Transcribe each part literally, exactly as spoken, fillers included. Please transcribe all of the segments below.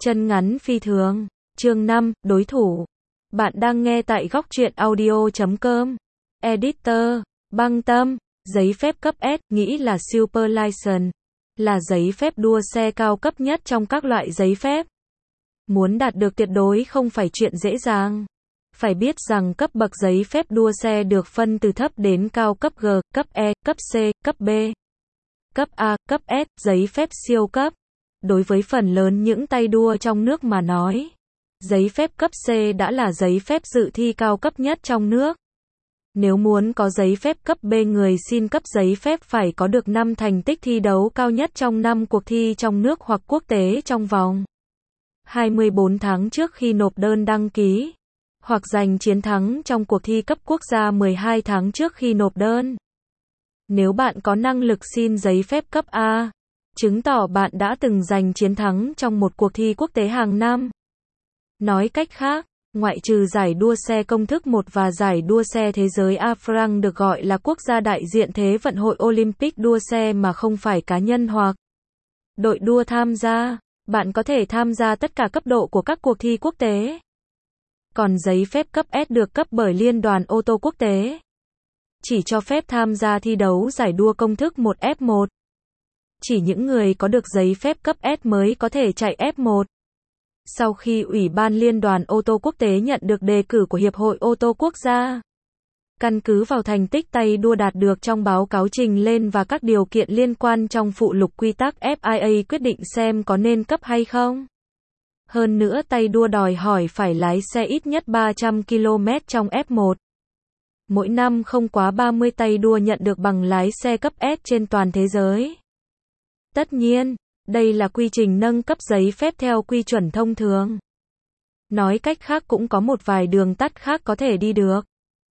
Chân ngắn phi thường. Chương năm, đối thủ. Bạn đang nghe tại góc truyện audio chấm com. Editor, Băng Tâm. Giấy phép cấp S, nghĩ là Super License. Là giấy phép đua xe cao cấp nhất trong các loại giấy phép. Muốn đạt được tuyệt đối không phải chuyện dễ dàng. Phải biết rằng cấp bậc giấy phép đua xe được phân từ thấp đến cao, cấp G, cấp E, cấp C, cấp B, cấp A, cấp S, giấy phép siêu cấp. Đối với phần lớn những tay đua trong nước mà nói, giấy phép cấp C đã là giấy phép dự thi cao cấp nhất trong nước. Nếu muốn có giấy phép cấp B, người xin cấp giấy phép phải có được năm thành tích thi đấu cao nhất trong năm cuộc thi trong nước hoặc quốc tế trong vòng hai mươi bốn tháng trước khi nộp đơn đăng ký, hoặc giành chiến thắng trong cuộc thi cấp quốc gia mười hai tháng trước khi nộp đơn. Nếu bạn có năng lực xin giấy phép cấp A, chứng tỏ bạn đã từng giành chiến thắng trong một cuộc thi quốc tế hàng năm. Nói cách khác, ngoại trừ giải đua xe công thức một và giải đua xe thế giới A F R A N C được gọi là quốc gia đại diện Thế vận hội Olympic đua xe mà không phải cá nhân hoặc đội đua tham gia, bạn có thể tham gia tất cả cấp độ của các cuộc thi quốc tế. Còn giấy phép cấp S được cấp bởi Liên đoàn ô tô quốc tế, chỉ cho phép tham gia thi đấu giải đua công thức một F một. Chỉ những người có được giấy phép cấp S mới có thể chạy F một. Sau khi Ủy ban Liên đoàn ô tô quốc tế nhận được đề cử của Hiệp hội ô tô quốc gia, căn cứ vào thành tích tay đua đạt được trong báo cáo trình lên và các điều kiện liên quan trong phụ lục quy tắc F I A quyết định xem có nên cấp hay không. Hơn nữa, tay đua đòi hỏi phải lái xe ít nhất ba trăm ki lô mét trong F một. Mỗi năm không quá ba mươi tay đua nhận được bằng lái xe cấp S trên toàn thế giới. Tất nhiên, đây là quy trình nâng cấp giấy phép theo quy chuẩn thông thường. Nói cách khác, cũng có một vài đường tắt khác có thể đi được.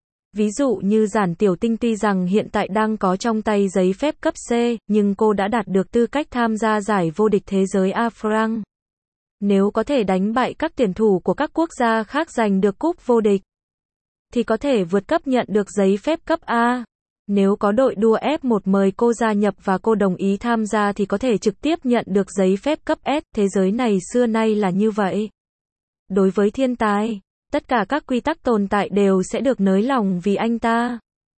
Ví dụ như Giản Tiểu Tinh tuy rằng hiện tại đang có trong tay giấy phép cấp C, nhưng cô đã đạt được tư cách tham gia giải vô địch thế giới A F R A N C. Nếu có thể đánh bại các tuyển thủ của các quốc gia khác giành được cúp vô địch, thì có thể vượt cấp nhận được giấy phép cấp A. Nếu có đội đua F một mời cô gia nhập và cô đồng ý tham gia thì có thể trực tiếp nhận được giấy phép cấp S. Thế giới này xưa nay là như vậy. Đối với thiên tài, tất cả các quy tắc tồn tại đều sẽ được nới lỏng vì anh ta.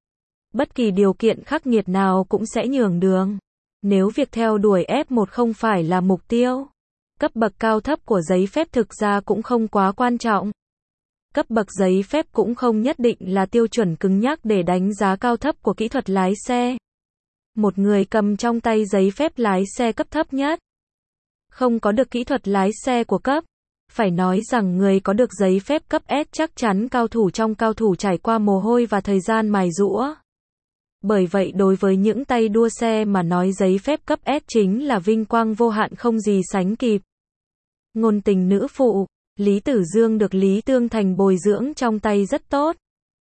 Bất kỳ điều kiện khắc nghiệt nào cũng sẽ nhường đường. Nếu việc theo đuổi F một không phải là mục tiêu, cấp bậc cao thấp của giấy phép thực ra cũng không quá quan trọng. Cấp bậc giấy phép cũng không nhất định là tiêu chuẩn cứng nhắc để đánh giá cao thấp của kỹ thuật lái xe. Một người cầm trong tay giấy phép lái xe cấp thấp nhất, không có được kỹ thuật lái xe của cấp. Phải nói rằng người có được giấy phép cấp S chắc chắn cao thủ trong cao thủ trải qua mồ hôi và thời gian mài giũa. Bởi vậy đối với những tay đua xe mà nói giấy phép cấp S chính là vinh quang vô hạn không gì sánh kịp. Ngôn tình nữ phụ, Lý Tử Dương được Lý Tương Thành bồi dưỡng trong tay rất tốt.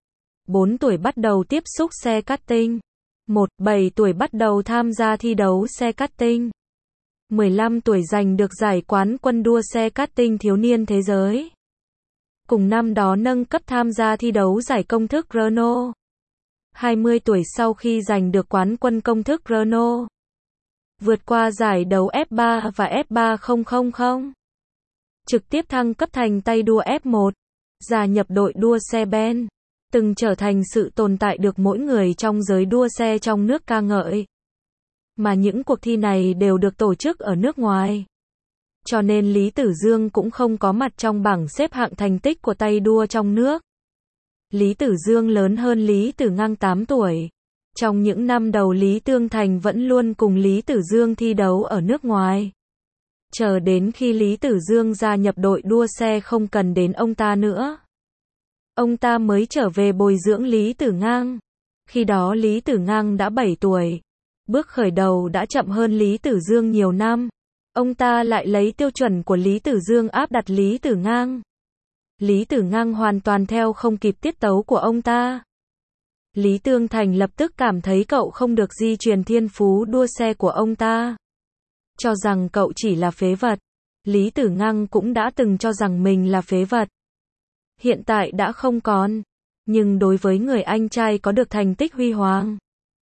bốn tuổi bắt đầu tiếp xúc xe karting. một, bảy tuổi bắt đầu tham gia thi đấu xe karting. mười lăm tuổi giành được giải quán quân đua xe karting thiếu niên thế giới. Cùng năm đó nâng cấp tham gia thi đấu giải công thức Renault. hai mươi tuổi sau khi giành được quán quân công thức Renault, vượt qua giải đấu F ba và F ba nghìn, trực tiếp thăng cấp thành tay đua F một, gia nhập đội đua xe Ben, từng trở thành sự tồn tại được mỗi người trong giới đua xe trong nước ca ngợi. Mà những cuộc thi này đều được tổ chức ở nước ngoài, cho nên Lý Tử Dương cũng không có mặt trong bảng xếp hạng thành tích của tay đua trong nước. Lý Tử Dương lớn hơn Lý Tử Ngang tám tuổi. Trong những năm đầu Lý Tương Thành vẫn luôn cùng Lý Tử Dương thi đấu ở nước ngoài. Chờ đến khi Lý Tử Dương gia nhập đội đua xe không cần đến ông ta nữa, ông ta mới trở về bồi dưỡng Lý Tử Ngang. Khi đó Lý Tử Ngang đã bảy tuổi. Bước khởi đầu đã chậm hơn Lý Tử Dương nhiều năm. Ông ta lại lấy tiêu chuẩn của Lý Tử Dương áp đặt Lý Tử Ngang. Lý Tử Ngang hoàn toàn theo không kịp tiết tấu của ông ta. Lý Tương Thành lập tức cảm thấy cậu không được di truyền thiên phú đua xe của ông ta, cho rằng cậu chỉ là phế vật. Lý Tử Ngang cũng đã từng cho rằng mình là phế vật. Hiện tại đã không còn. Nhưng đối với người anh trai có được thành tích huy hoàng,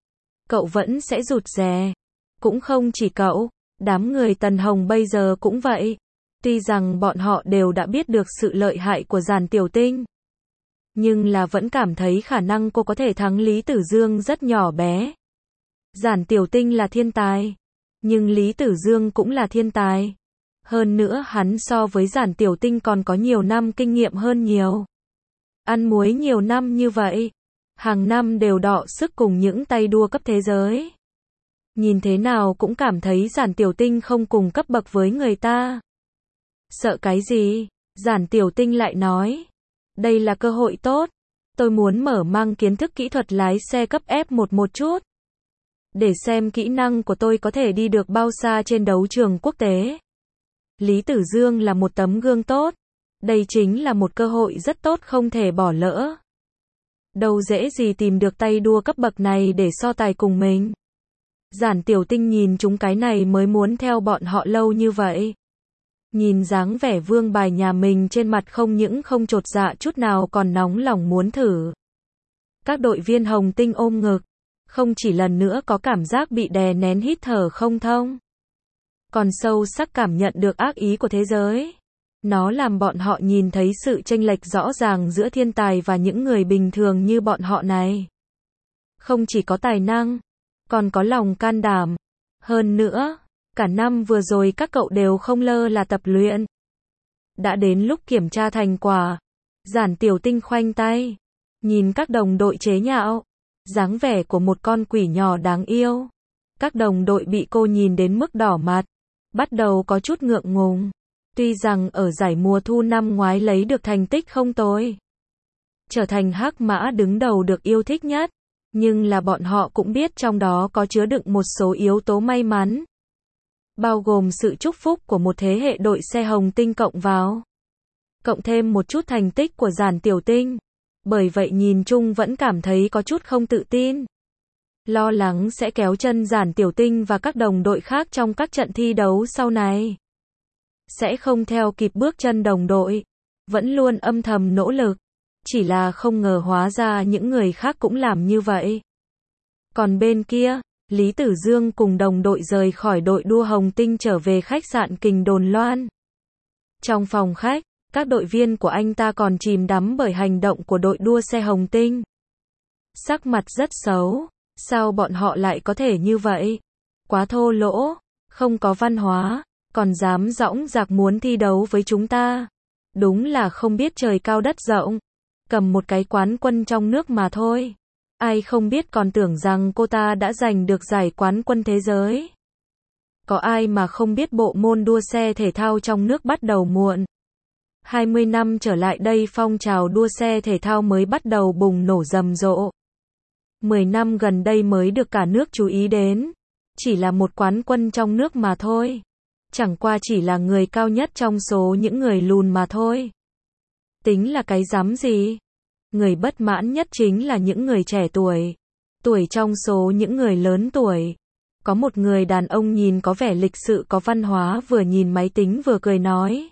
cậu vẫn sẽ rụt rè. Cũng không chỉ cậu, đám người Tần Hồng bây giờ cũng vậy. Tuy rằng bọn họ đều đã biết được sự lợi hại của Giản Tiểu Tinh, nhưng là vẫn cảm thấy khả năng cô có thể thắng Lý Tử Dương rất nhỏ bé. Giản Tiểu Tinh là thiên tài, nhưng Lý Tử Dương cũng là thiên tài. Hơn nữa hắn so với Giản Tiểu Tinh còn có nhiều năm kinh nghiệm hơn nhiều. Ăn muối nhiều năm như vậy, hàng năm đều đọ sức cùng những tay đua cấp thế giới. Nhìn thế nào cũng cảm thấy Giản Tiểu Tinh không cùng cấp bậc với người ta. Sợ cái gì? Giản Tiểu Tinh lại nói. Đây là cơ hội tốt. Tôi muốn mở mang kiến thức kỹ thuật lái xe cấp F một một chút. Để xem kỹ năng của tôi có thể đi được bao xa trên đấu trường quốc tế. Lý Tử Dương là một tấm gương tốt. Đây chính là một cơ hội rất tốt không thể bỏ lỡ. Đâu dễ gì tìm được tay đua cấp bậc này để so tài cùng mình. Giản Tiểu Tinh nhìn chúng cái này mới muốn theo bọn họ lâu như vậy. Nhìn dáng vẻ vương bài nhà mình trên mặt không những không chột dạ chút nào còn nóng lòng muốn thử. Các đội viên Hồng Tinh ôm ngực, không chỉ lần nữa có cảm giác bị đè nén hít thở không thông, còn sâu sắc cảm nhận được ác ý của thế giới. Nó làm bọn họ nhìn thấy sự chênh lệch rõ ràng giữa thiên tài và những người bình thường như bọn họ này. Không chỉ có tài năng, còn có lòng can đảm. Hơn nữa, cả năm vừa rồi các cậu đều không lơ là tập luyện. Đã đến lúc kiểm tra thành quả. Giản Tiểu Tinh khoanh tay, nhìn các đồng đội chế nhạo, dáng vẻ của một con quỷ nhỏ đáng yêu. Các đồng đội bị cô nhìn đến mức đỏ mặt, bắt đầu có chút ngượng ngùng. Tuy rằng ở giải mùa thu năm ngoái lấy được thành tích không tồi, trở thành hắc mã đứng đầu được yêu thích nhất, nhưng là bọn họ cũng biết trong đó có chứa đựng một số yếu tố may mắn, bao gồm sự chúc phúc của một thế hệ đội xe Hồng Tinh cộng vào, cộng thêm một chút thành tích của Giản Tiểu Tinh. Bởi vậy nhìn chung vẫn cảm thấy có chút không tự tin, lo lắng sẽ kéo chân Giản Tiểu Tinh và các đồng đội khác trong các trận thi đấu sau này, sẽ không theo kịp bước chân đồng đội, vẫn luôn âm thầm nỗ lực, chỉ là không ngờ hóa ra những người khác cũng làm như vậy. Còn bên kia, Lý Tử Dương cùng đồng đội rời khỏi đội đua Hồng Tinh trở về khách sạn Kình Đồn Loan. Trong phòng khách, các đội viên của anh ta còn chìm đắm bởi hành động của đội đua xe Hồng Tinh. Sắc mặt rất xấu, sao bọn họ lại có thể như vậy? Quá thô lỗ, không có văn hóa, còn dám dõng dạc muốn thi đấu với chúng ta. Đúng là không biết trời cao đất rộng, cầm một cái quán quân trong nước mà thôi. Ai không biết còn tưởng rằng cô ta đã giành được giải quán quân thế giới. Có ai mà không biết bộ môn đua xe thể thao trong nước bắt đầu muộn. hai mươi năm trở lại đây phong trào đua xe thể thao mới bắt đầu bùng nổ rầm rộ. mười năm gần đây mới được cả nước chú ý đến. Chỉ là một quán quân trong nước mà thôi. Chẳng qua chỉ là người cao nhất trong số những người lùn mà thôi. Tính là cái rắm gì? Người bất mãn nhất chính là những người trẻ tuổi. Tuổi trong số những người lớn tuổi. Có một người đàn ông nhìn có vẻ lịch sự có văn hóa vừa nhìn máy tính vừa cười nói.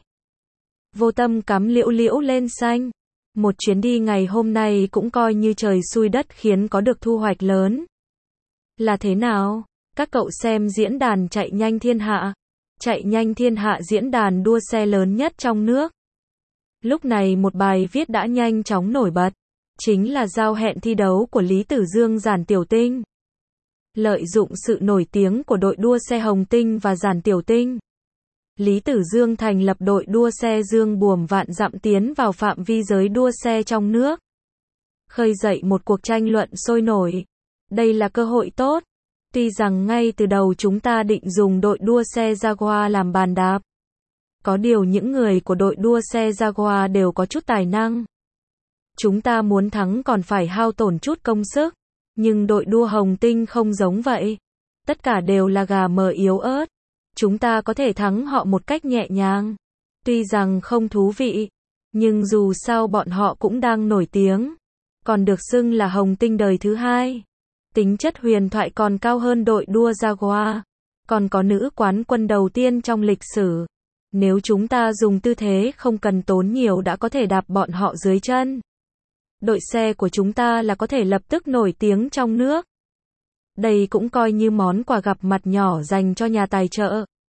Vô tâm cắm liễu liễu lên xanh. Một chuyến đi ngày hôm nay cũng coi như trời xui đất khiến có được thu hoạch lớn. Là thế nào? Các cậu xem diễn đàn chạy nhanh thiên hạ. Chạy nhanh thiên hạ diễn đàn đua xe lớn nhất trong nước. Lúc này một bài viết đã nhanh chóng nổi bật. Chính là giao hẹn thi đấu của Lý Tử Dương Giản Tiểu Tinh. Lợi dụng sự nổi tiếng của đội đua xe Hồng Tinh và Giản Tiểu Tinh, Lý Tử Dương thành lập đội đua xe Dương Buồm Vạn Dặm tiến vào phạm vi giới đua xe trong nước. Khơi dậy một cuộc tranh luận sôi nổi. Đây là cơ hội tốt. Tuy rằng ngay từ đầu chúng ta định dùng đội đua xe Jaguar làm bàn đạp. Có điều những người của đội đua xe Jaguar đều có chút tài năng. Chúng ta muốn thắng còn phải hao tổn chút công sức. Nhưng đội đua Hồng Tinh không giống vậy. Tất cả đều là gà mờ yếu ớt. Chúng ta có thể thắng họ một cách nhẹ nhàng. Tuy rằng không thú vị, nhưng dù sao bọn họ cũng đang nổi tiếng. Còn được xưng là Hồng Tinh đời thứ hai. Tính chất huyền thoại còn cao hơn đội đua Jaguar. Còn có nữ quán quân đầu tiên trong lịch sử. Nếu chúng ta dùng tư thế không cần tốn nhiều đã có thể đạp bọn họ dưới chân. Đội xe của chúng ta là có thể lập tức nổi tiếng trong nước. Đây cũng coi như món quà gặp mặt nhỏ dành cho nhà tài trợ.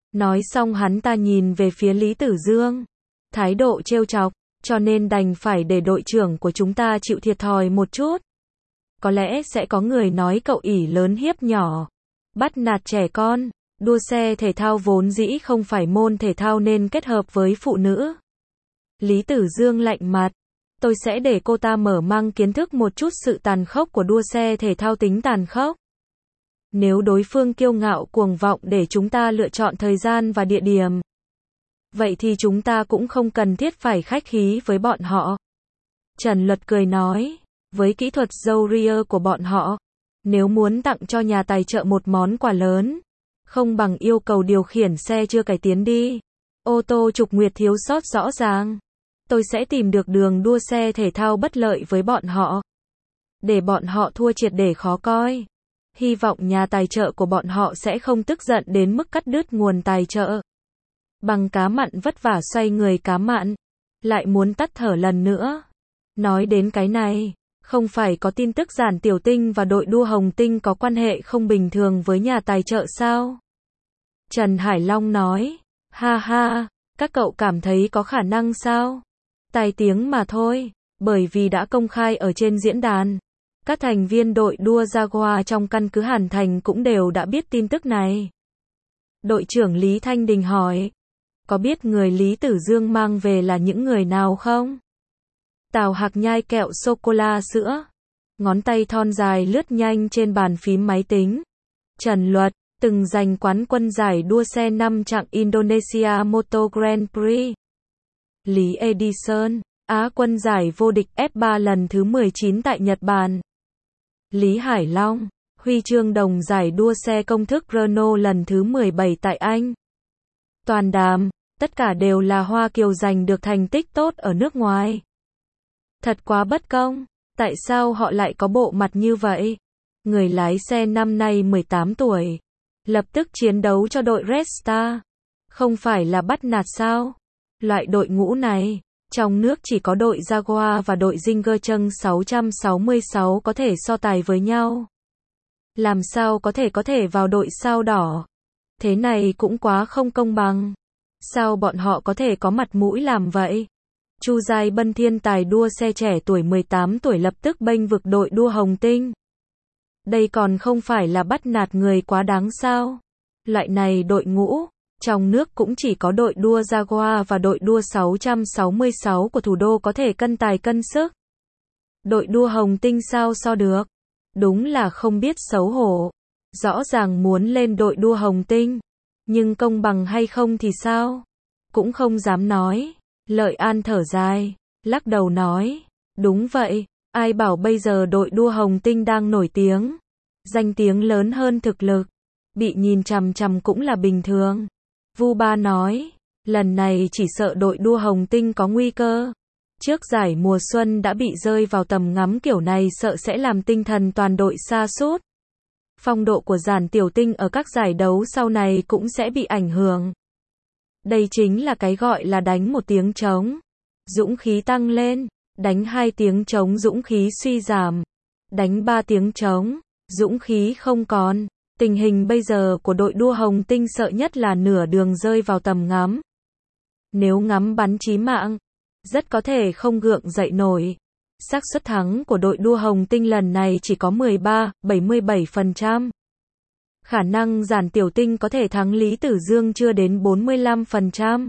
Nói xong hắn ta nhìn về phía Lý Tử Dương. Thái độ trêu chọc, cho nên đành phải để đội trưởng của chúng ta chịu thiệt thòi một chút. Có lẽ sẽ có người nói cậu ỷ lớn hiếp nhỏ, bắt nạt trẻ con, đua xe thể thao vốn dĩ không phải môn thể thao nên kết hợp với phụ nữ. Lý Tử Dương lạnh mặt, tôi sẽ để cô ta mở mang kiến thức một chút sự tàn khốc của đua xe thể thao tính tàn khốc. Nếu đối phương kiêu ngạo cuồng vọng để chúng ta lựa chọn thời gian và địa điểm, vậy thì chúng ta cũng không cần thiết phải khách khí với bọn họ. Trần Luật cười nói, với kỹ thuật râu ria của bọn họ, nếu muốn tặng cho nhà tài trợ một món quà lớn, không bằng yêu cầu điều khiển xe chưa cải tiến đi. Ô tô Trục Nguyệt thiếu sót rõ ràng. Tôi sẽ tìm được đường đua xe thể thao bất lợi với bọn họ, để bọn họ thua triệt để khó coi. Hy vọng nhà tài trợ của bọn họ sẽ không tức giận đến mức cắt đứt nguồn tài trợ. Bằng cá mặn vất vả xoay người cá mặn, lại muốn tắt thở lần nữa. Nói đến cái này, không phải có tin tức Giản Tiểu Tinh và đội đua Hồng Tinh có quan hệ không bình thường với nhà tài trợ sao? Trần Hải Long nói, ha ha, các cậu cảm thấy có khả năng sao? Tai tiếng mà thôi, bởi vì đã công khai ở trên diễn đàn. Các thành viên đội đua Jaguar trong căn cứ Hàn Thành cũng đều đã biết tin tức này. Đội trưởng Lý Thanh Đình hỏi, có biết người Lý Tử Dương mang về là những người nào không? Tào Hạc nhai kẹo sô-cô-la sữa, ngón tay thon dài lướt nhanh trên bàn phím máy tính. Trần Luật, từng giành quán quân giải đua xe năm chặng Indonesia Motor Grand Prix. Lý Edison, Á quân giải vô địch F ba lần thứ mười chín tại Nhật Bản. Lý Hải Long, huy chương đồng giải đua xe công thức Renault lần thứ mười bảy tại Anh. Toàn đàm, tất cả đều là Hoa Kiều giành được thành tích tốt ở nước ngoài. Thật quá bất công, tại sao họ lại có bộ mặt như vậy? Người lái xe năm nay mười tám tuổi, lập tức chiến đấu cho đội Red Star. Không phải là bắt nạt sao? Loại đội ngũ này, trong nước chỉ có đội Jaguar và đội Zingercheng sáu trăm sáu mươi sáu có thể so tài với nhau. Làm sao có thể có thể vào đội sao đỏ? Thế này cũng quá không công bằng. Sao bọn họ có thể có mặt mũi làm vậy? Chu Giai Bân thiên tài đua xe trẻ tuổi mười tám tuổi lập tức bênh vực đội đua Hồng Tinh. Đây còn không phải là bắt nạt người quá đáng sao? Loại này đội ngũ, trong nước cũng chỉ có đội đua Jaguar và đội đua sáu trăm sáu mươi sáu của thủ đô có thể cân tài cân sức. Đội đua Hồng Tinh sao so được? Đúng là không biết xấu hổ. Rõ ràng muốn lên đội đua Hồng Tinh, nhưng công bằng hay không thì sao? Cũng không dám nói. Lợi An thở dài, lắc đầu nói, đúng vậy, ai bảo bây giờ đội đua Hồng Tinh đang nổi tiếng, danh tiếng lớn hơn thực lực, bị nhìn chằm chằm cũng là bình thường. Vu Ba nói, lần này chỉ sợ đội đua Hồng Tinh có nguy cơ. Trước giải mùa xuân đã bị rơi vào tầm ngắm kiểu này sợ sẽ làm tinh thần toàn đội sa sút. Phong độ của Giản Tiểu Tinh ở các giải đấu sau này cũng sẽ bị ảnh hưởng. Đây chính là cái gọi là đánh một tiếng trống, dũng khí tăng lên, đánh hai tiếng trống dũng khí suy giảm, đánh ba tiếng trống, dũng khí không còn. Tình hình bây giờ của đội đua Hồng Tinh sợ nhất là nửa đường rơi vào tầm ngắm. Nếu ngắm bắn chí mạng, rất có thể không gượng dậy nổi. Xác suất thắng của đội đua Hồng Tinh lần này chỉ có mười ba phẩy bảy mươi bảy phần trăm. Khả năng Giản Tiểu Tinh có thể thắng Lý Tử Dương chưa đến bốn mươi lăm phần trăm.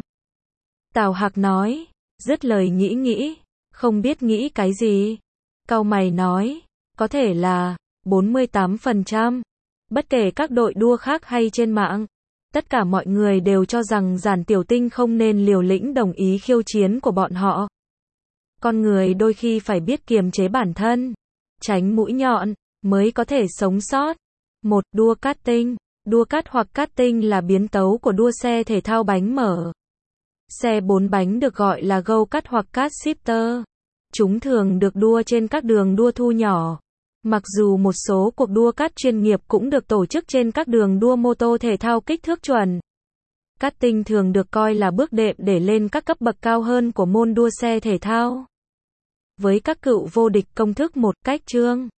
Tào Hạc nói, dứt lời nghĩ nghĩ, không biết nghĩ cái gì. Cau mày nói, có thể là bốn mươi tám phần trăm. Bất kể các đội đua khác hay trên mạng, tất cả mọi người đều cho rằng Giản Tiểu Tinh không nên liều lĩnh đồng ý khiêu chiến của bọn họ. Con người đôi khi phải biết kiềm chế bản thân, tránh mũi nhọn, mới có thể sống sót. Một, đua karting. Đua kart hoặc karting là biến tấu của đua xe thể thao bánh mở. Xe bốn bánh được gọi là go-kart hoặc kart shifter. Chúng thường được đua trên các đường đua thu nhỏ. Mặc dù một số cuộc đua kart chuyên nghiệp cũng được tổ chức trên các đường đua mô tô thể thao kích thước chuẩn. Karting thường được coi là bước đệm để lên các cấp bậc cao hơn của môn đua xe thể thao. Với các cựu vô địch công thức một cách chương